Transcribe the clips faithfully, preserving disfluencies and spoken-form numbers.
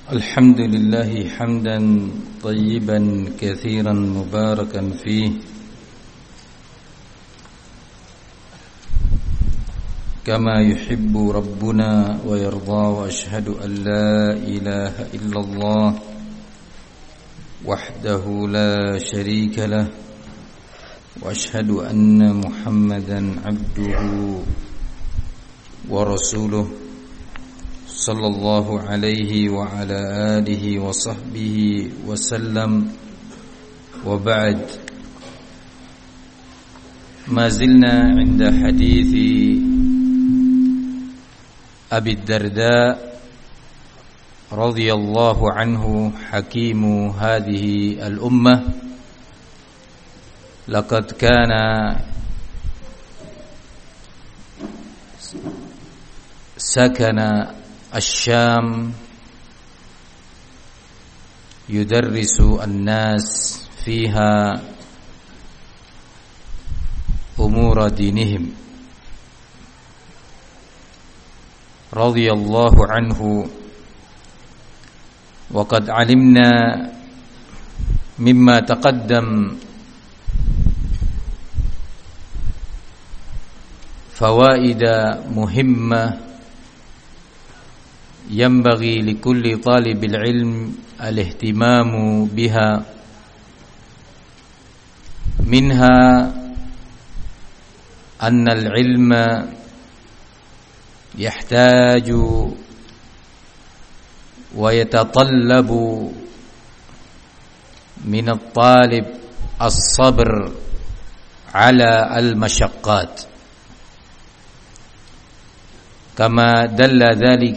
الحمد لله حمدا طيبا كثيرا مباركا فيه كما يحب ربنا ويرضى، وأشهد أن لا إله إلا الله وحده لا شريك له، وأشهد أن محمدا عبده ورسوله صلى الله عليه وعلى آله وصحبه وسلم. وبعد، ما زلنا عند حديث أبي الدرداء رضي الله عنه حكيم هذه الأمة. لقد كان سكن الشام يدرس الناس فيها أمور دينهم رضي الله عنه. وقد علمنا مما تقدم فوائد مهمة ينبغي لكل طالب العلم الاهتمام بها. منها أن العلم يحتاج ويتطلب من الطالب الصبر على المشقات، كما دل ذلك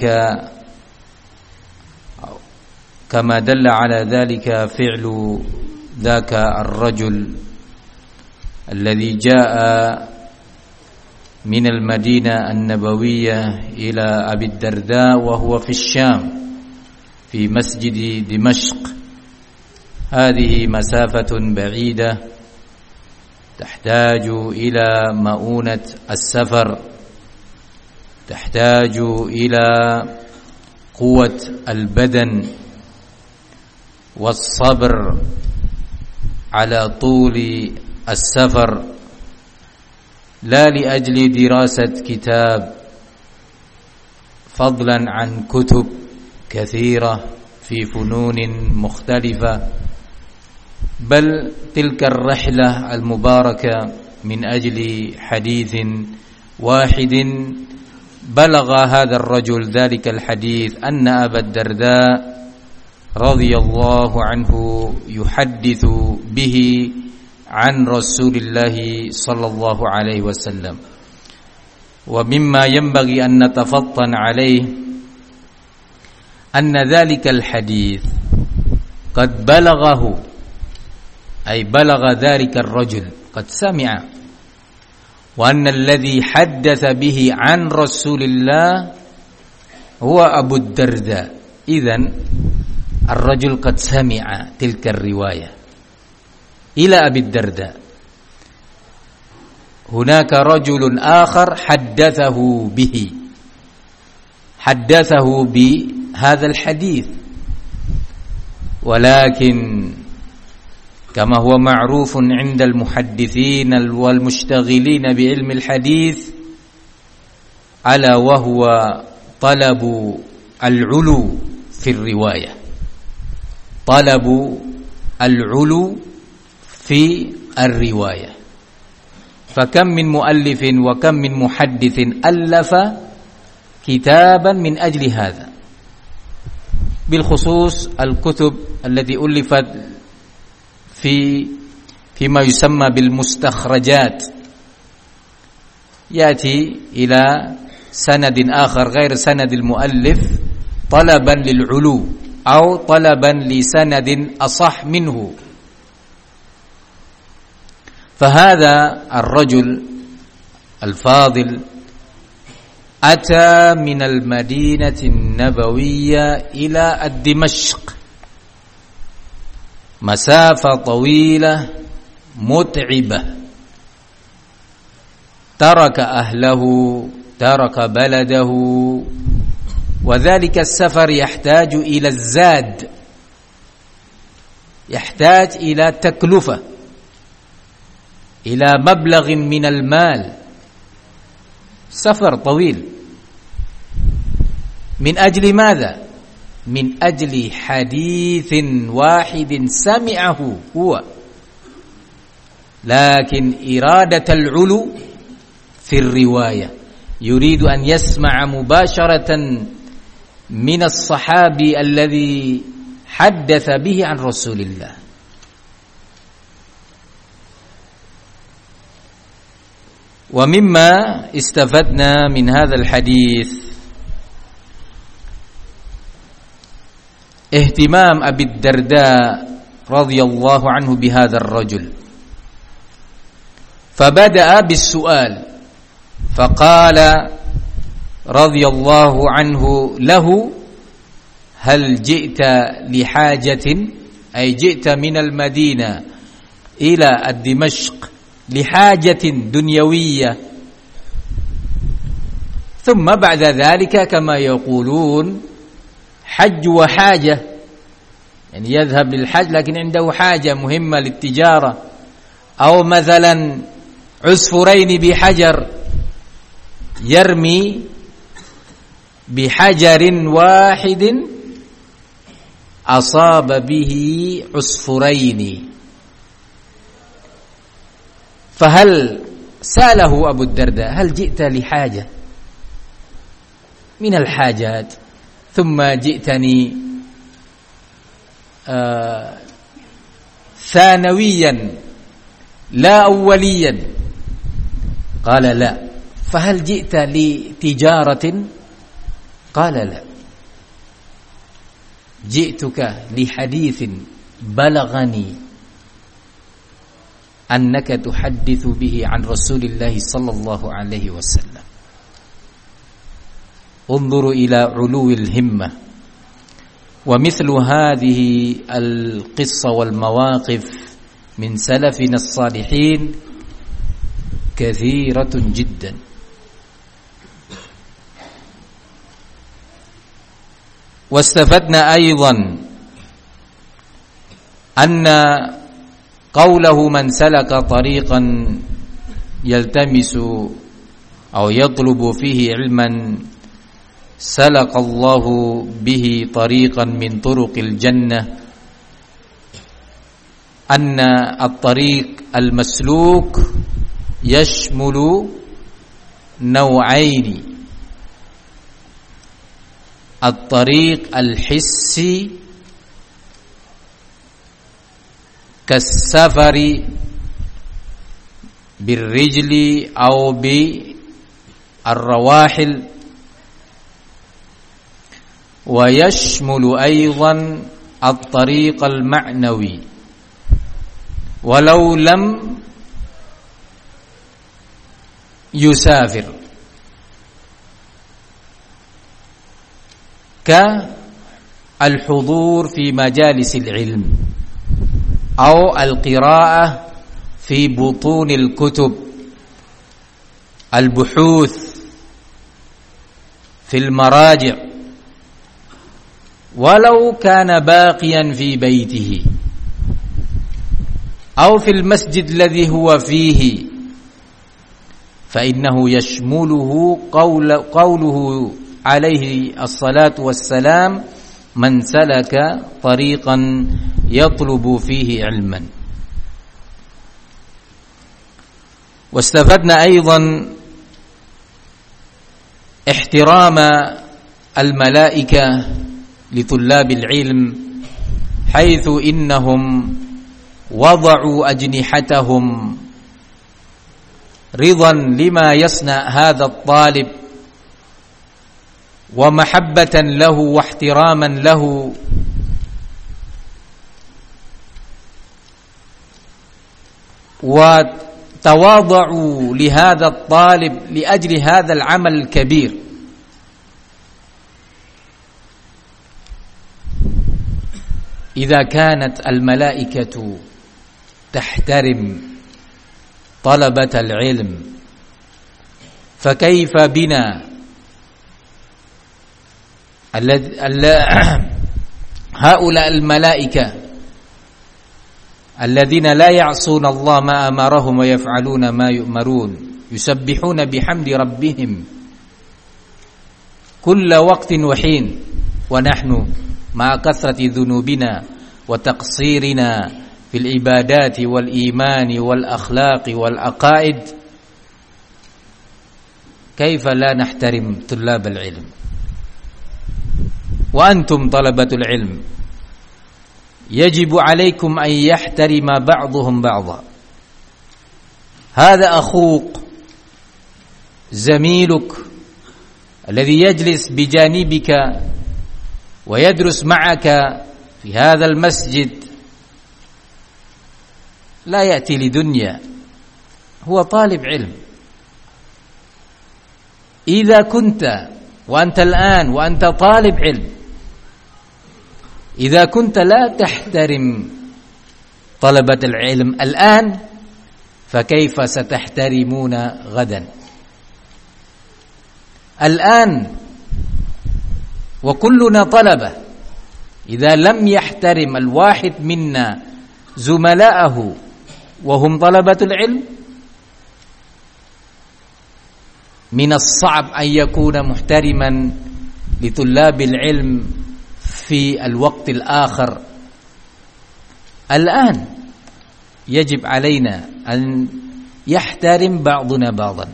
كما دل على ذلك فعل ذاك الرجل الذي جاء من المدينة النبوية إلى أبي الدرداء وهو في الشام في مسجد دمشق. هذه مسافة بعيدة تحتاج إلى مؤونة السفر، تحتاج إلى قوة البدن والصبر على طول السفر، لا لأجل دراسة كتاب، فضلا عن كتب كثيرة في فنون مختلفة، بل تلك الرحلة المباركة من أجل حديث واحد بلغ هذا الرجل ذلك الحديث أن أبا الدرداء رضي الله عنه يحدث به عن رسول الله صلى الله عليه وسلم. ومما ينبغي أن نتفطن عليه أن ذلك الحديث قد بلغه، أي بلغ ذلك الرجل، قد سمع، وأن الذي حدث به عن رسول الله هو أبو الدرداء. إذن الرجل قد سمع تلك الرواية إلى أبي الدرداء. هناك رجل آخر حدثه به، حدثه بهذا الحديث، ولكن كما هو معروف عند المحدثين والمشتغلين بعلم الحديث، ألا وهو طلب العلو في الرواية، طلب العلو في الرواية. فكم من مؤلف وكم من محدث ألف كتابا من أجل هذا، بالخصوص الكتب التي ألفت في فيما يسمى بالمستخرجات، يأتي إلى سند آخر غير سند المؤلف طلبا للعلو أو طلبا لسند أصح منه. فهذا الرجل الفاضل أتى من المدينة النبوية إلى دمشق، مسافة طويلة متعبة، ترك أهله، ترك بلده، وذلك السفر يحتاج إلى الزاد، يحتاج إلى تكلفة، إلى مبلغ من المال، سفر طويل. من أجل ماذا؟ من أجل حديث واحد سمعه هو، لكن إرادة العلو في الرواية، يريد أن يسمع مباشرة من الصحابي الذي حدث به عن رسول الله. ومما استفدنا من هذا الحديث اهتمام أبي الدرداء رضي الله عنه بهذا الرجل، فبدأ بالسؤال فقال رضي الله عنه له: هل جئت لحاجة، أي جئت من المدينة إلى دمشق لحاجة دنيوية؟ ثم بعد ذلك كما يقولون حج وحاجة، يعني يذهب للحج لكن عنده حاجة مهمة للتجارة، أو مثلا عصفورين بحجر، يرمي بحجر واحد أصاب به عصفورين. فهل سأله أبو الدرداء: هل جئت لحاجة من الحاجات ثم جئتني آه ثانويا لا أوليا؟ قال: لا. فهل جئت لتجارة؟ قال: لا، جئتك لحديث بلغني أنك تحدث به عن رسول الله صلى الله عليه وسلم. انظروا إلى علو الهمة. ومثل هذه القصة والمواقف من سلفنا الصالحين كثيرة جدا. واستفدنا أيضا أن قوله: من سلك طريقا يلتمس أو يطلب فيه علما سلك الله به طريقا من طرق الجنة، أن الطريق المسلوك يشمل نوعين: الطريق الحسي كالسفر بالرجل أو بالرواحل، ويشمل أيضا الطريق المعنوي ولو لم يسافر، كالحضور في مجالس العلم أو القراءة في بطون الكتب، البحوث في المراجع، ولو كان باقيا في بيته أو في المسجد الذي هو فيه، فإنه يشمله قول قوله عليه الصلاة والسلام: من سلك طريقا يطلب فيه علما. واستفدنا أيضا احترام الملائكة لطلاب العلم، حيث إنهم وضعوا أجنحتهم رضا لما يصنع هذا الطالب ومحبة له واحتراما له، وتواضعوا لهذا الطالب لأجل هذا العمل الكبير. إذا كانت الملائكة تحترم طلبة العلم، فكيف بنا هؤلاء الملائكة الذين لا يعصون الله ما أمرهم ويفعلون ما يؤمرون يسبحون بحمد ربهم كل وقت وحين، ونحن مع كثرة ذنوبنا وتقصيرنا في العبادات والإيمان والأخلاق والعقائد كيف لا نحترم طلاب العلم؟ وأنتم طلبة العلم يجب عليكم أن يحترم بعضهم بعضا. هذا أخوك زميلك الذي يجلس بجانبك ويدرس معك في هذا المسجد، لا يأتي لدنيا، هو طالب علم. إذا كنت وأنت الآن وأنت طالب علم إذا كنت لا تحترم طلبة العلم الآن، فكيف ستحترمون غدا؟ الآن وكلنا طلبة، إذا لم يحترم الواحد منا زملاءه وهم طلبة العلم، من الصعب أن يكون محترما لطلاب العلم في الوقت الآخر. الآن يجب علينا أن يحترم بعضنا بعضا،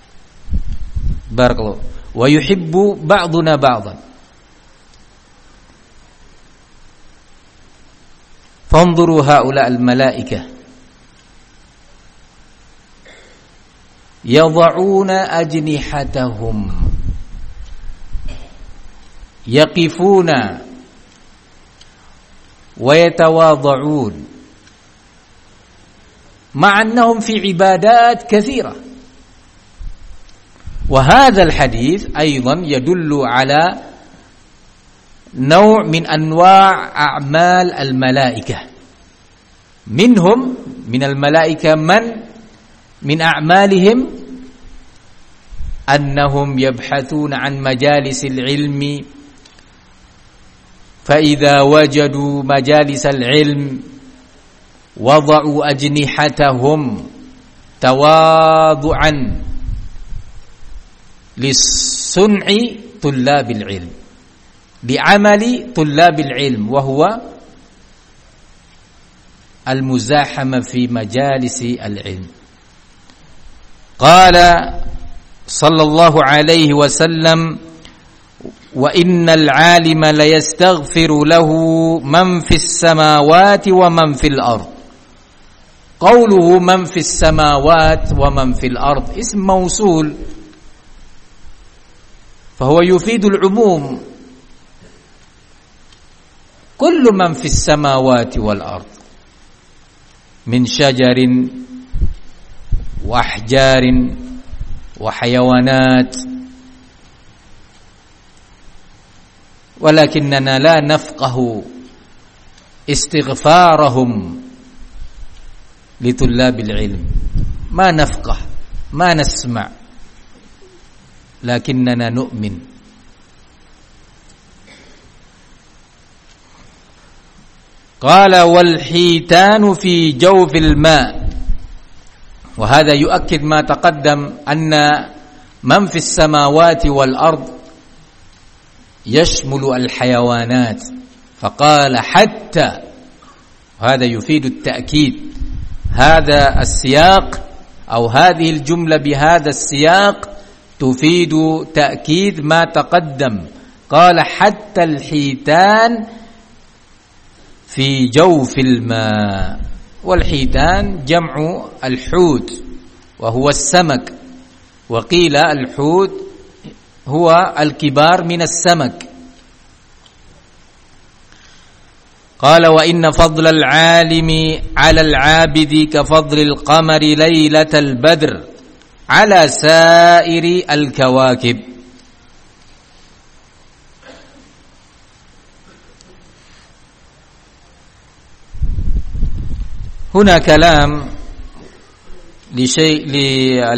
بارك الله، ويحب بعضنا بعضا. فانظروا هؤلاء الملائكة يضعون أجنحتهم، يقفون ويتواضعون مع أنهم في عبادات كثيرة. وهذا الحديث أيضا يدل على نوع من أنواع أعمال الملائكة. منهم من الملائكة من من أعمالهم أنهم يبحثون عن مجالس العلم، فإذا وجدوا مجالس العلم وضعوا أجنحتهم تواضعا لصنع طلاب العلم، بعمل طلاب العلم، وهو المزاحمة في مجالس العلم. قال صلى الله عليه وسلم: وإن العالم ليستغفر له من في السماوات ومن في الأرض. قوله من في السماوات ومن في الأرض اسم موصول، فهو يفيد العموم، كل من في السماوات والأرض من شجر وأحجار وحيوانات. ولكننا لا نفقه استغفارهم لطلاب العلم، ما نفقه، ما نسمع، لكننا نؤمن. قال: والحيتان في جوف الماء. وهذا يؤكد ما تقدم أن من في السماوات والأرض يشمل الحيوانات، فقال حتى، هذا يفيد التأكيد. هذا السياق أو هذه الجملة بهذا السياق تفيد تأكيد ما تقدم. قال حتى الحيتان في جوف الماء. والحيتان جمع الحوت وهو السمك، وقيل الحوت هو الكبار من السمك. قال: وإن فضل العالم على العابد كفضل القمر ليلة البدر على سائر الكواكب. هنا كلام لشيء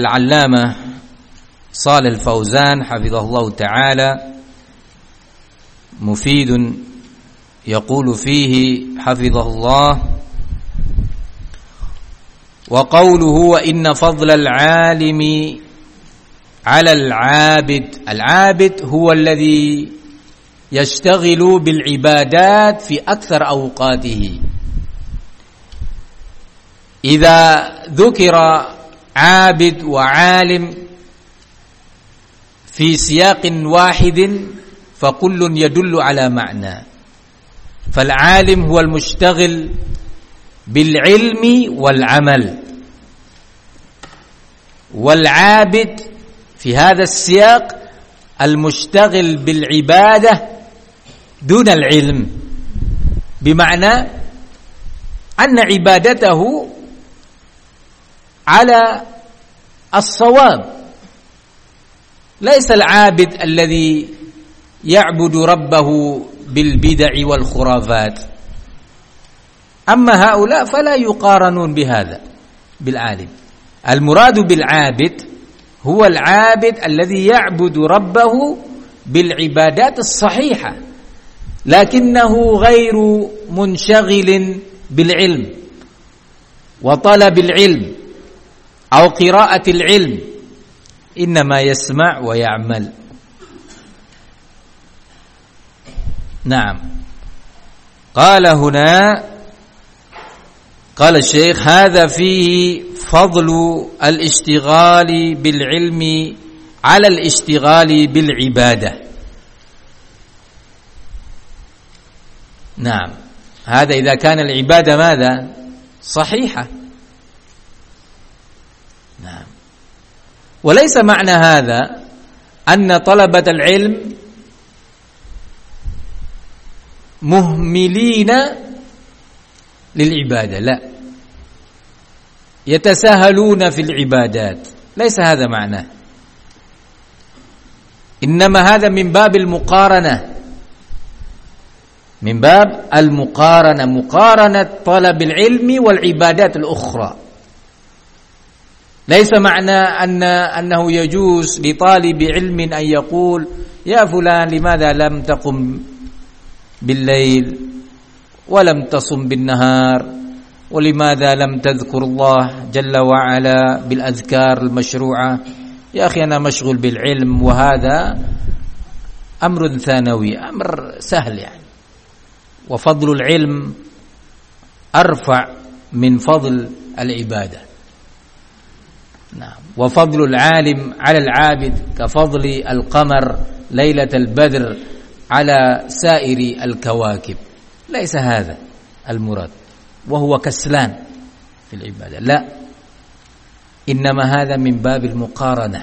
للعلامة صالح الفوزان حفظه الله تعالى مفيد يقول فيه حفظه الله: وقوله وإن فضل العالم على العابد. العابد هو الذي يشتغل بالعبادات في أكثر أوقاته. إذا ذكر عابد وعالم في سياق واحد فكل يدل على معنى. فالعالم هو المشتغل بالعلم والعمل، والعابد في هذا السياق المشتغل بالعبادة دون العلم، بمعنى أن عبادته على الصواب. ليس العابد الذي يعبد ربه بالبدع والخرافات. أما هؤلاء فلا يقارنون بهذا بالعالم. المراد بالعابد هو العابد الذي يعبد ربه بالعبادات الصحيحة، لكنه غير منشغل بالعلم وطلب العلم أو قراءة العلم، إنما يسمع ويعمل. نعم. قال هنا قال الشيخ: هذا فيه فضل الاشتغال بالعلم على الاشتغال بالعبادة. نعم، هذا إذا كان العبادة ماذا؟ صحيحة. نعم. وليس معنى هذا أن طلبة العلم مهملين للعبادة، لا، يتساهلون في العبادات، ليس هذا معناه. إنما هذا من باب المقارنة، من باب المقارنة، مقارنة طلب العلم والعبادات الأخرى. ليس معنى أن أنه يجوز لطالب علم أن يقول: يا فلان لماذا لم تقم بالليل ولم تصم بالنهار، ولماذا لم تذكر الله جل وعلا بالأذكار المشروعة؟ يا أخي أنا مشغول بالعلم، وهذا أمر ثانوي، أمر سهل يعني، وفضل العلم أرفع من فضل العبادة. نعم. وفضل العالم على العابد كفضل القمر ليلة البدر على سائر الكواكب. ليس هذا المراد وهو كسلان في العبادة، لا، إنما هذا من باب المقارنة.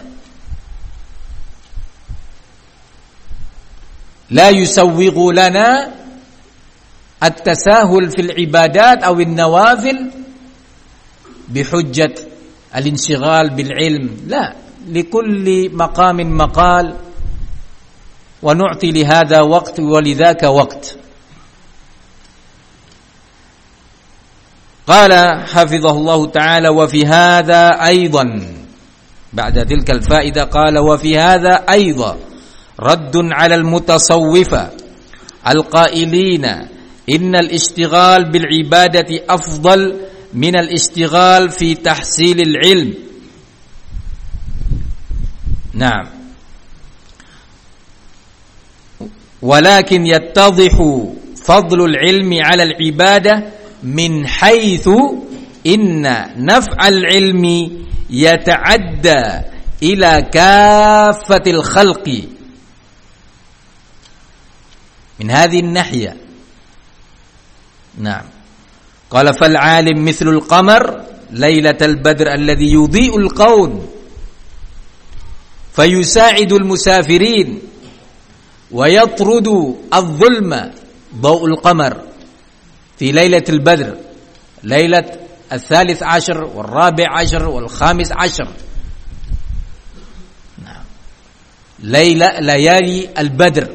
لا يسوغ لنا التساهل في العبادات أو النوافل بحجة الانشغال بالعلم، لا، لكل مقام مقال، ونعطي لهذا وقت ولذاك وقت. قال حفظه الله تعالى: وفي هذا أيضا، بعد تلك الفائدة قال: وفي هذا أيضا رد على المتصوفة القائلين إن الاشتغال بالعبادة أفضل من الاشتغال في تحصيل العلم. نعم. ولكن يتضح فضل العلم على العبادة من حيث إن نفع العلم يتعدى إلى كافة الخلق. من هذه الناحية. نعم. قال: فالعالم مثل القمر ليلة البدر الذي يضيء الكون فيساعد المسافرين ويطرد الظلم، ضوء القمر في ليلة البدر، ليلة الثالث عشر والرابع عشر والخامس عشر. نعم. ليلة ليالي البدر.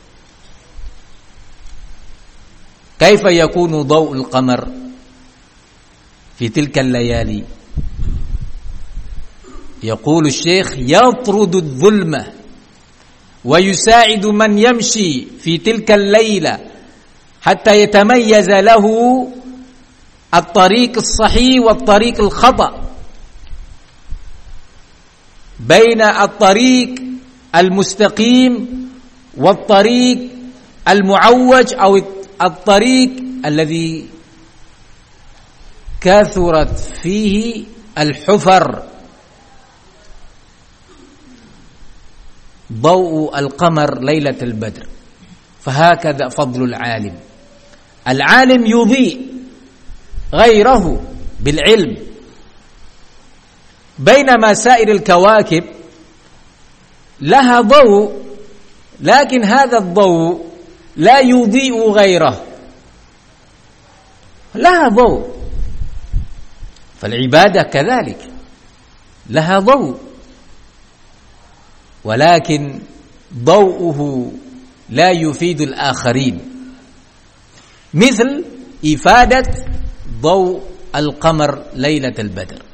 كيف يكون ضوء القمر في تلك الليالي؟ يقول الشيخ: يطرد الظلمة ويساعد من يمشي في تلك الليلة حتى يتميز له الطريق الصحيح والطريق الخطأ، بين الطريق المستقيم والطريق المعوج أو الطريق الذي كثرت فيه الحفر. ضوء القمر ليلة البدر. فهكذا فضل العالم. العالم يضيء غيره بالعلم، بينما سائر الكواكب لها ضوء، لكن هذا الضوء لا يضيء غيره، لها ضوء. فالعبادة كذلك لها ضوء، ولكن ضوءه لا يفيد الآخرين، مثل إفادة ضوء القمر ليلة البدر.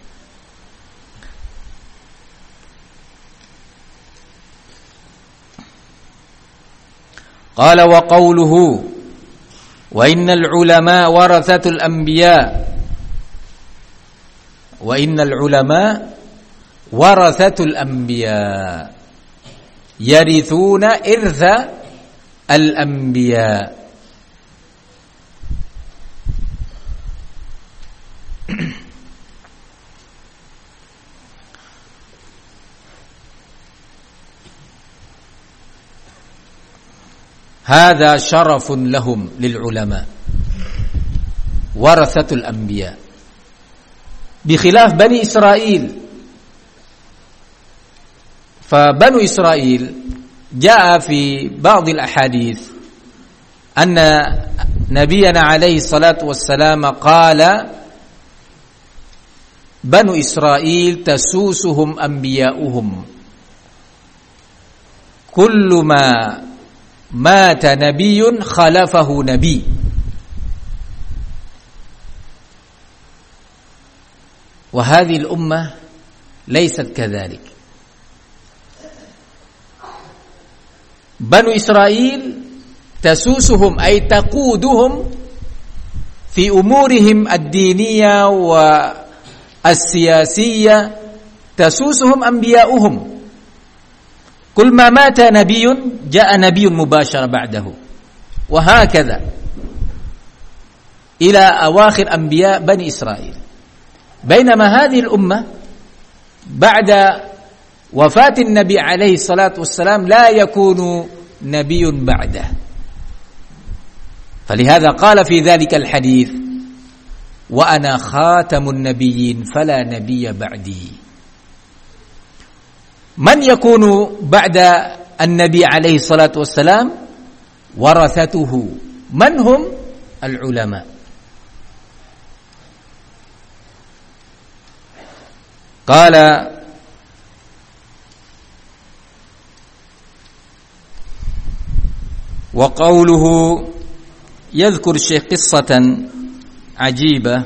قال: وقوله: وإن العلماء ورثة الأنبياء. وإن العلماء ورثة الأنبياء يرثون إرث الأنبياء. هذا شرف لهم للعلماء ورثة الأنبياء، بخلاف بني إسرائيل. فبنو إسرائيل جاء في بعض الأحاديث أن نبينا عليه الصلاة والسلام قال: بنو إسرائيل تسوسهم أنبياؤهم، كل ما مات نبي خلفه نبي. وهذه الأمة ليست كذلك. بنو إسرائيل تسوسهم أي تقودهم في أمورهم الدينية والسياسية، تسوسهم أنبياؤهم. كل ما مات نبي جاء نبي مباشر بعده، وهكذا إلى أواخر أنبياء بني إسرائيل. بينما هذه الأمة بعد وفاة النبي عليه الصلاة والسلام لا يكون نبي بعده. فلهذا قال في ذلك الحديث: وأنا خاتم النبيين فلا نبي بعدي. من يكون بعد النبي عليه الصلاة والسلام؟ ورثته. من هم؟ العلماء. قال: وقوله، يذكر الشيخ قصة عجيبة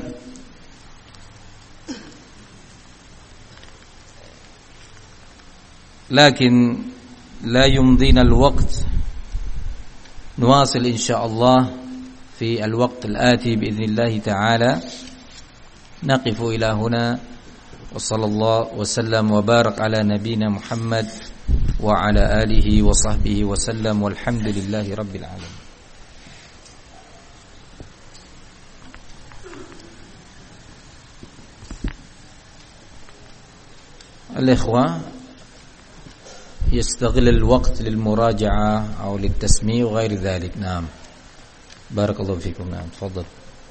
لكن لا يمضينا الوقت، نواصل إن شاء الله في الوقت الآتي بإذن الله تعالى. نقف إلى هنا، وصلى الله وسلم وبارك على نبينا محمد وعلى آله وصحبه وسلم، والحمد لله رب العالمين. الإخوة يستغل الوقت للمراجعة أو للتسميع وغير ذلك. نعم، بارك الله فيكم. نعم، تفضل.